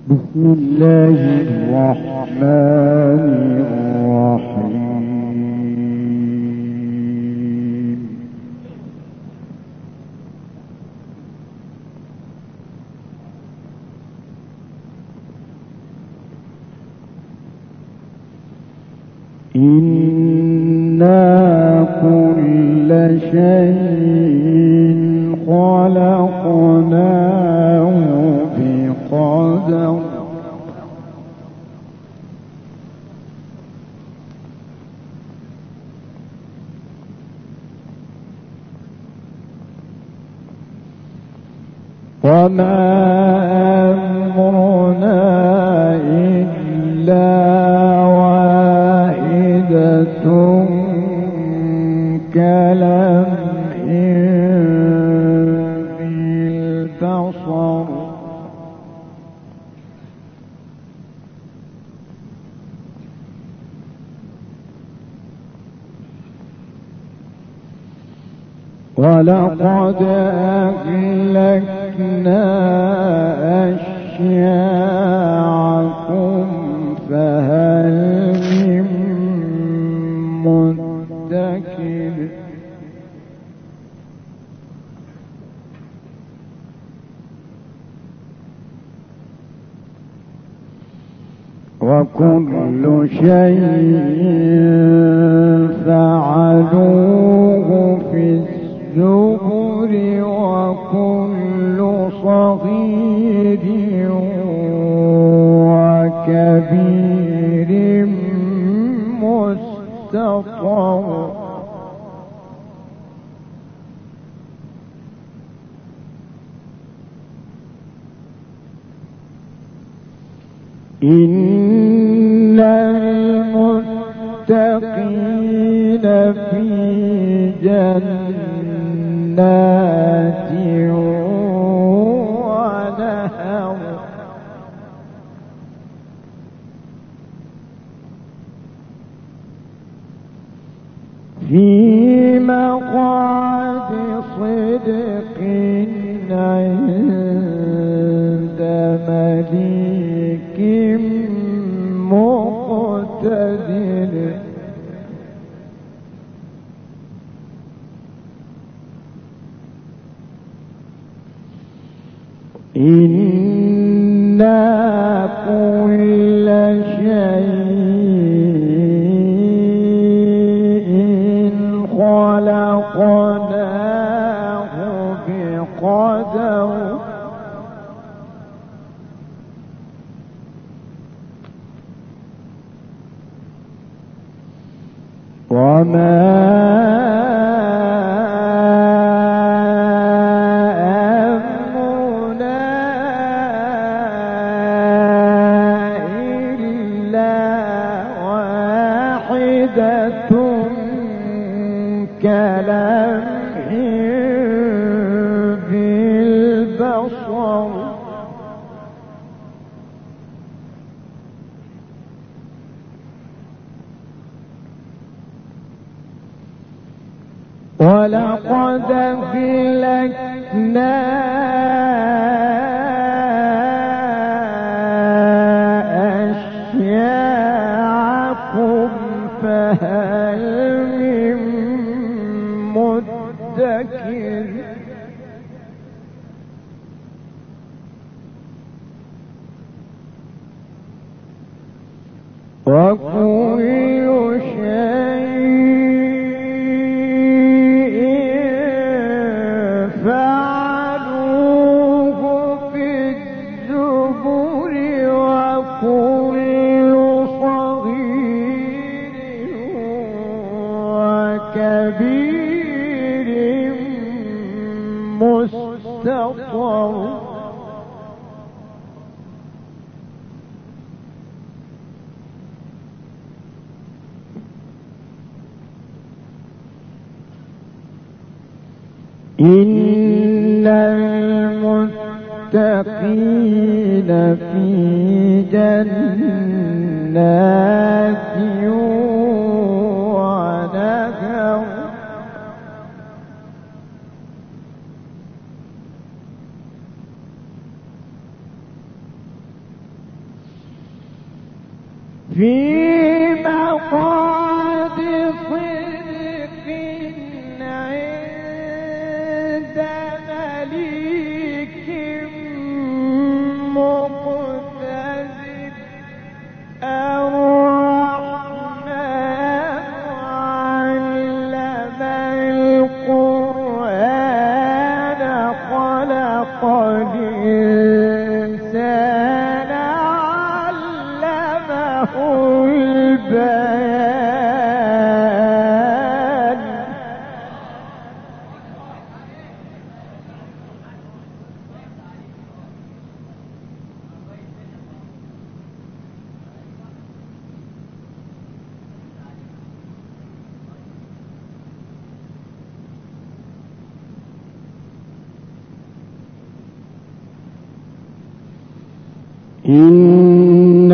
بسم الله الرحمن الرحيم. إنا كل شيء خلقناه بقدر وما أمرنا إلا واحدة كلمح بالبصر ولقد أهلكنا أشياعكم فهل من مدكر وكل شيء فعلوه في الزبر وكل صغير وكبير مستطر إن المتقين في جنات ونهر في مقعد صدق عند مليك مقتدر إنا كل شيء خلقناه بقدر وما كلمح بالبصر ولقد أهلكنا أشياعكم فهل من مدكر وكل شيء فعلوه في الزبر وكل صغير وكبير مستطر إن المتقين في جنات ونهر في مقعد صدق عند مليك مقتدر الرحمن علم القرآن خلق الإنسان علمه البيان إن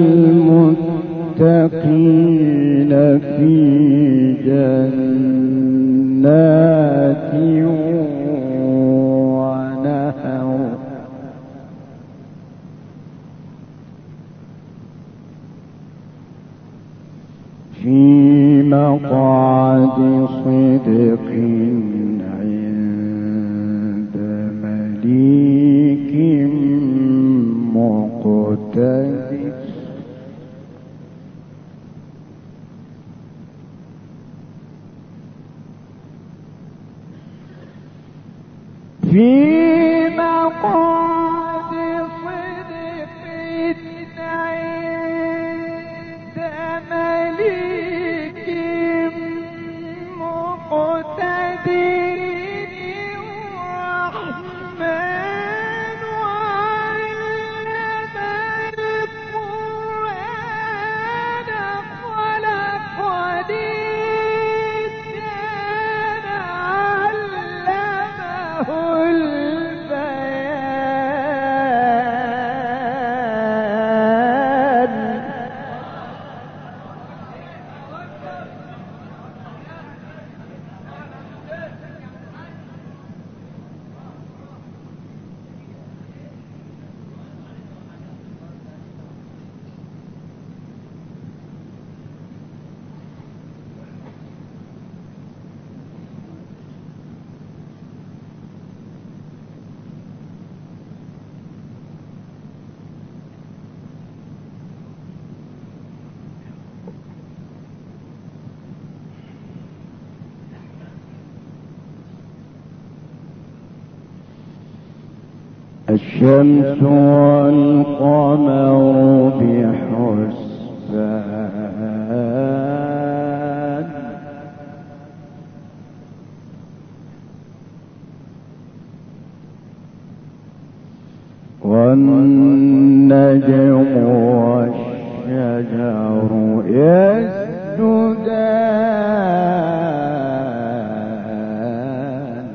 المتقين في جنات ونهر في مقعد صدق عند مليك مقتدر في مقعد صدق عند مليك مقتدر الرحمن علم القرآن خلق الإنسان علمه البيان الشمس والقمر بحسبان والنجم والشجر يسجدان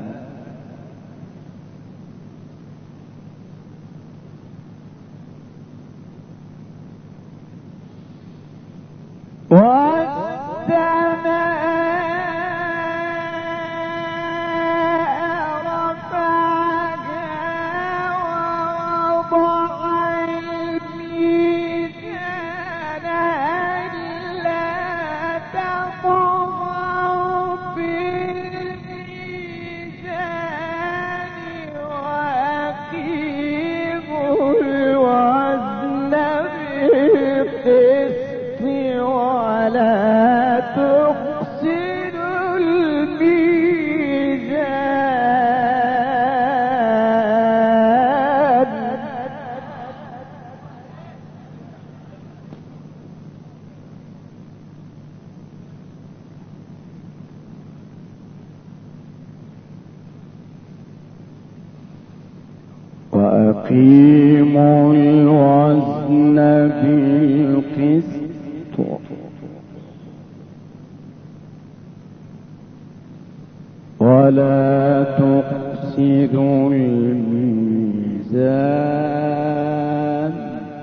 والسماء رفعها ووضع الميزان ألا تطغوا في الميزان وأقيموا الوزن بالقسط ولا تخسروا الميزان وأقيموا الوزن بالقسط ولا تخسروا الميزان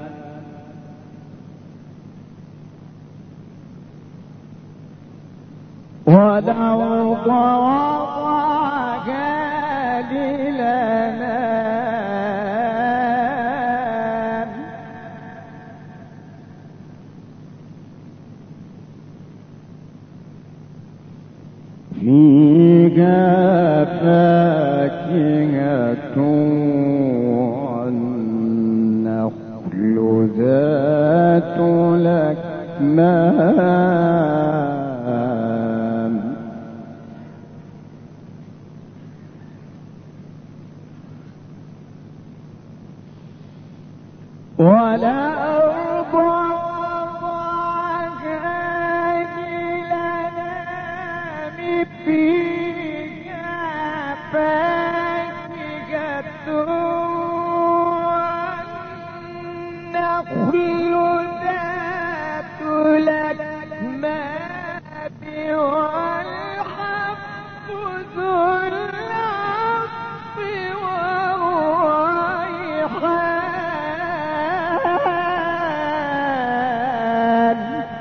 ولو ضربها للأنام فيها فاكهة والنخل ذات الأكمام والأرض وضعها للأنام فيها فاكهة والنخل ذات الأكمام والحب ذو العصف والريحان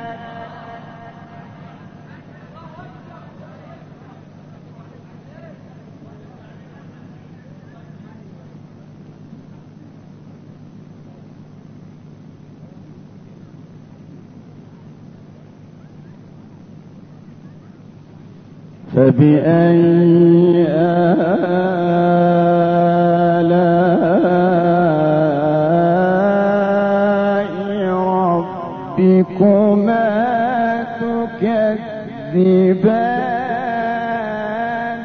فبأي آلاء ربكما تكذبان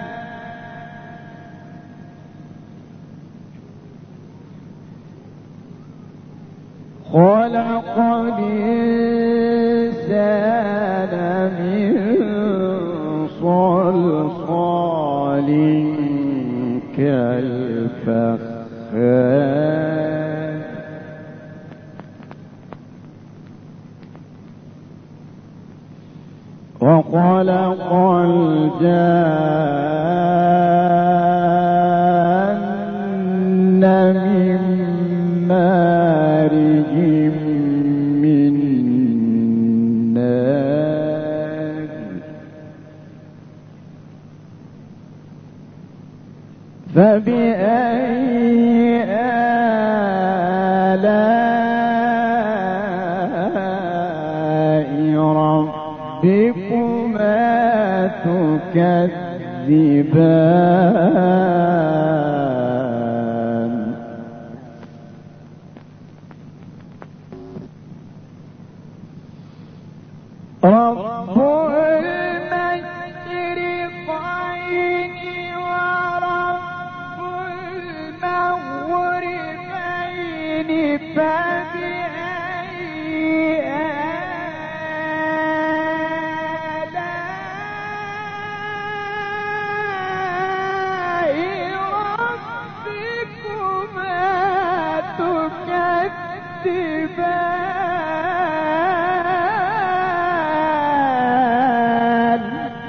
خلق الإنسان من صلصال كالفخار وخلق الجان من مارج من نار فبأي آلاء ربكما تكذبان رب المشرقين ورب المغربين فبأي آلاء ربكما تكذبان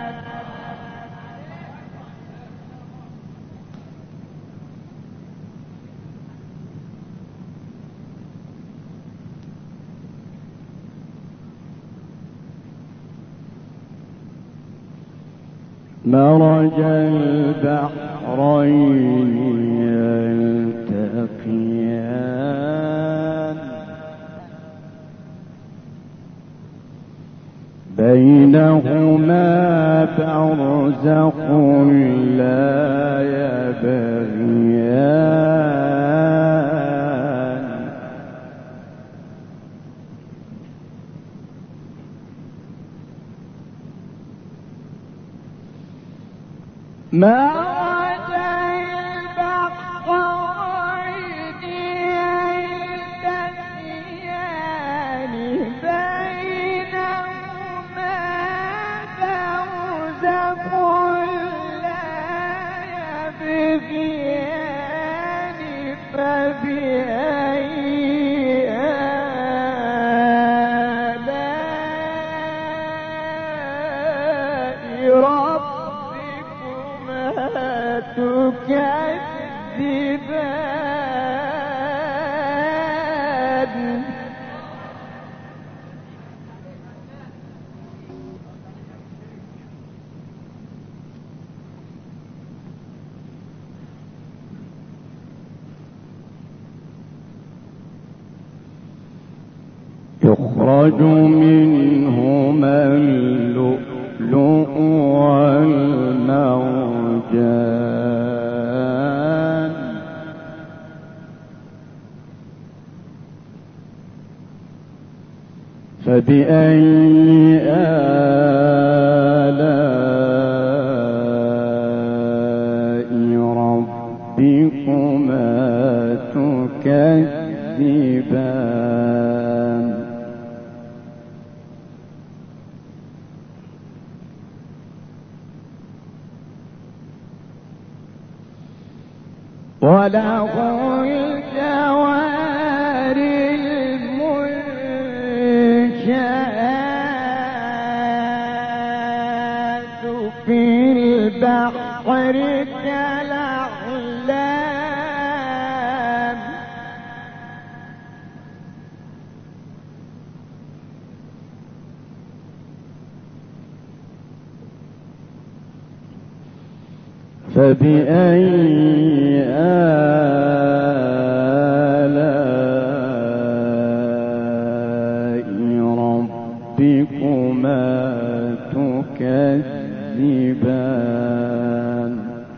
مرج البحرين يلتقيان بينهما برزخ لا يبغيان مرج البحرين يلتقيان بينهما برزخ لا يبغيان فبأي آلاء ربكما تكذبان يخرج منهما اللؤلؤ والمرجان فبأي آلاء ربكما تكذبان وله الجوار المنشآت في البحر كالأعلام فبأي آلاء ربكما تكذبان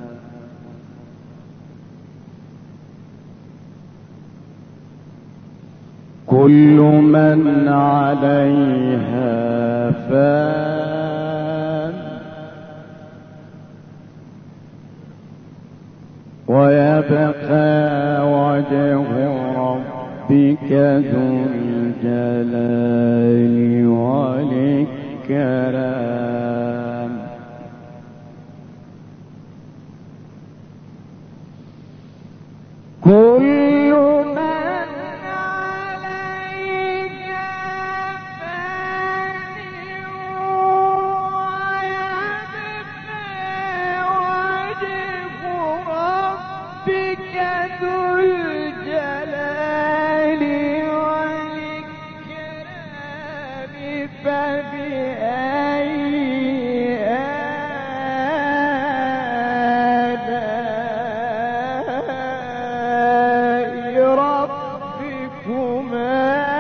كل من عليها فان ويبقى وجه ربك ذو الجلال والإكرام كل من عليها فان ويبقى وجه ربك ذو الجلال والإكرام فبأي آلاء ربكما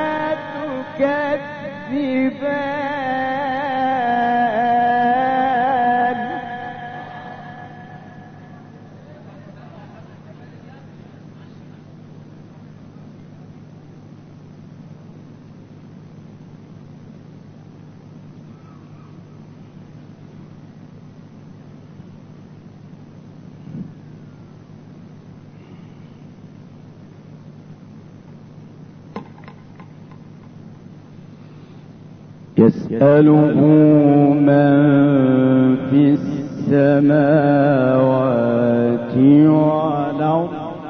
تكذبان يسأله من في السماوات والأرض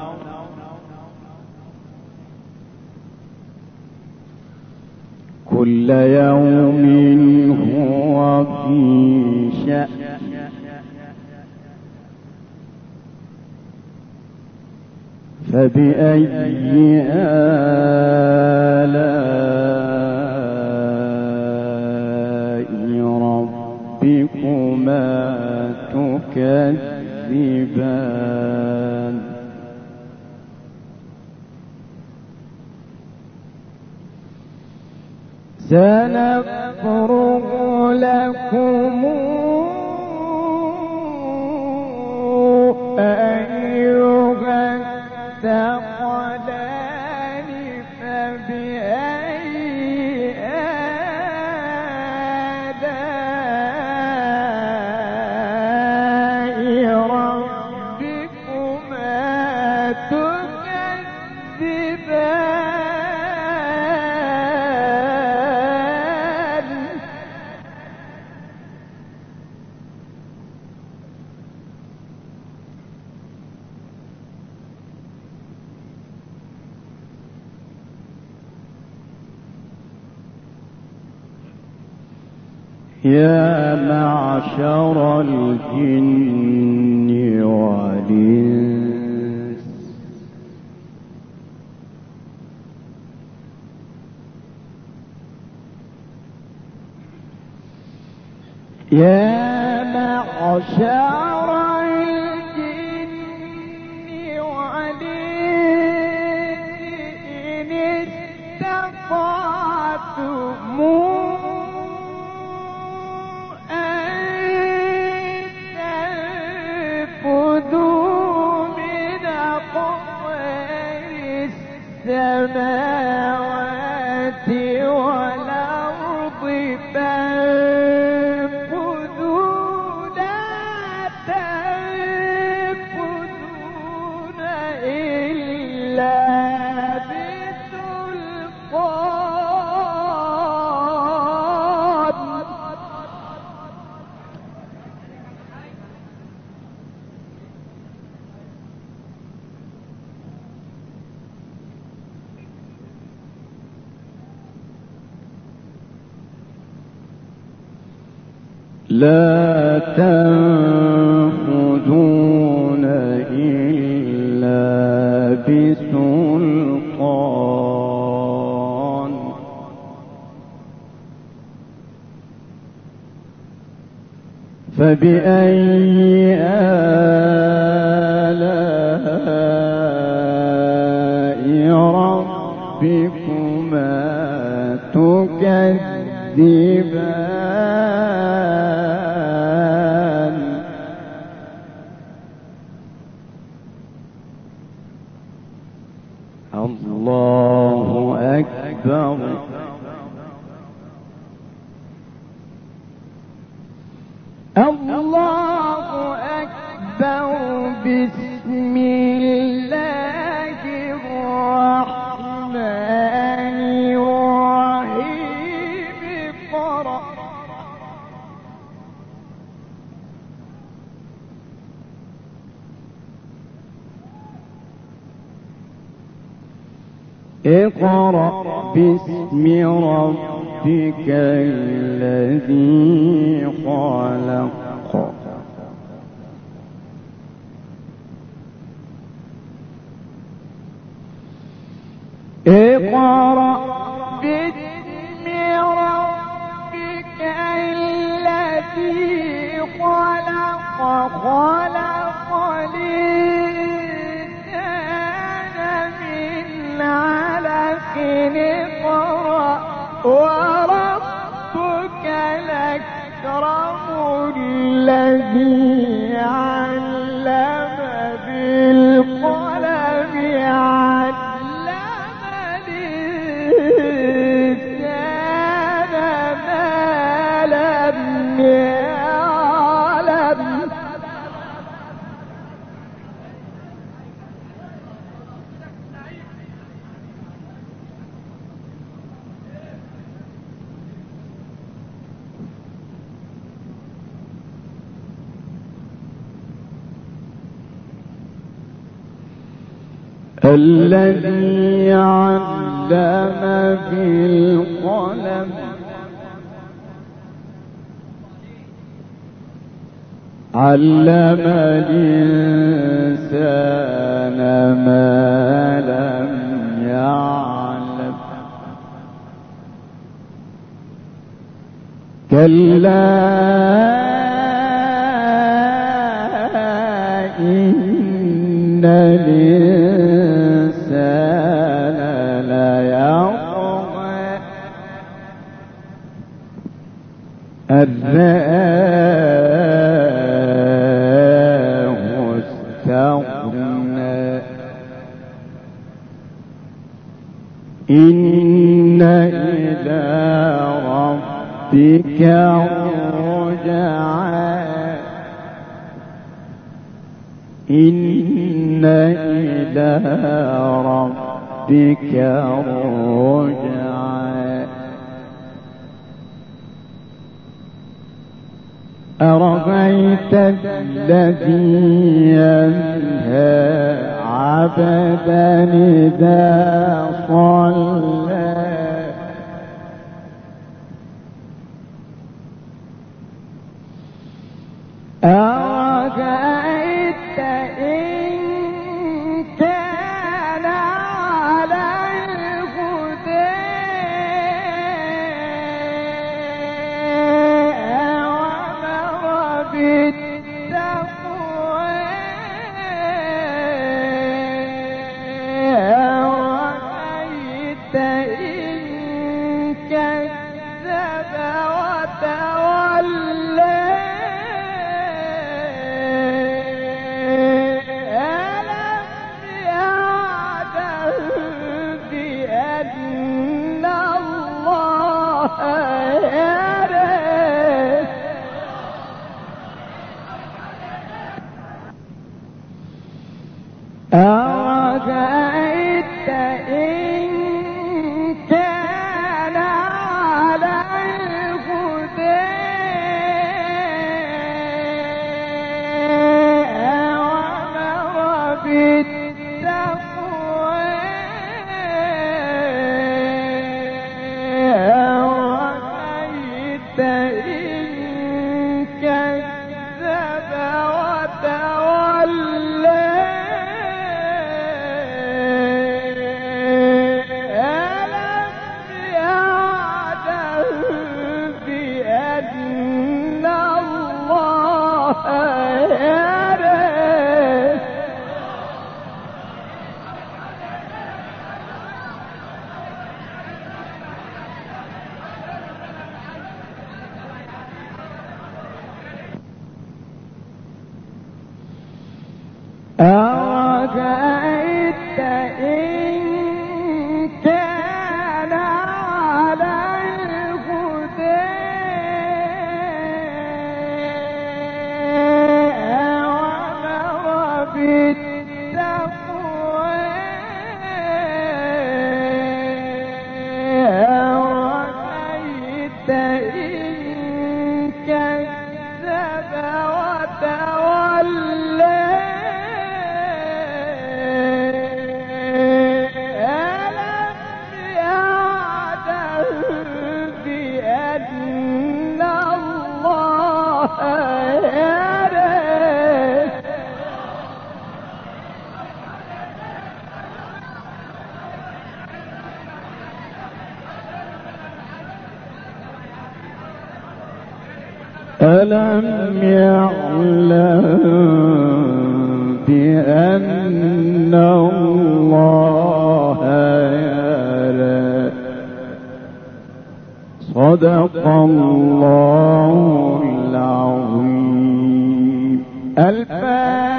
كل يوم هو في شأن فبأي آلاء ربكما تكذبان سنفرغ لكم أيها الثقلان فبأي آلاء ربكما تكذبان يا معشر الجن والإنس يا معشر الجن والإنس إن استطعتم السماوات والأرض لا تنفذون إلا بسلطان فبأي آلاء ربكما تكذبان الله أكبر الله أكبر بسم الله الرحمن الرحيم اقرأ باسم ربك الذي خلق اقرأ باسم ربك الذي خلق خلق الإنسان من علق اقرأ وربك الأكرم الذي علم بالقلم علم الإنسان ما لم يعلم الذي علم بالقلم علم الإنسان ما لم يعلم كلا إن الإنسان ليطغى أن رآه استغنى إن إلى ربك الرجعى إن إلى ربك الرجعى أرأيت الذي ينهى عبدا إذا صلى أرأيت إن كان على الهدى وأمر بالتقوى أرأيت إن كذب وتولى أرأيت إن كان على الهدى وأمر بالتقوى أرأيت إن أرأيت إن كان على الهدى وأمر بالتقوى أرأيت إن كذب وتولى ألم يعلم بأن الله يرى ألم يعلم بأن الله يرى صدق الله العظيم. الفاتحة.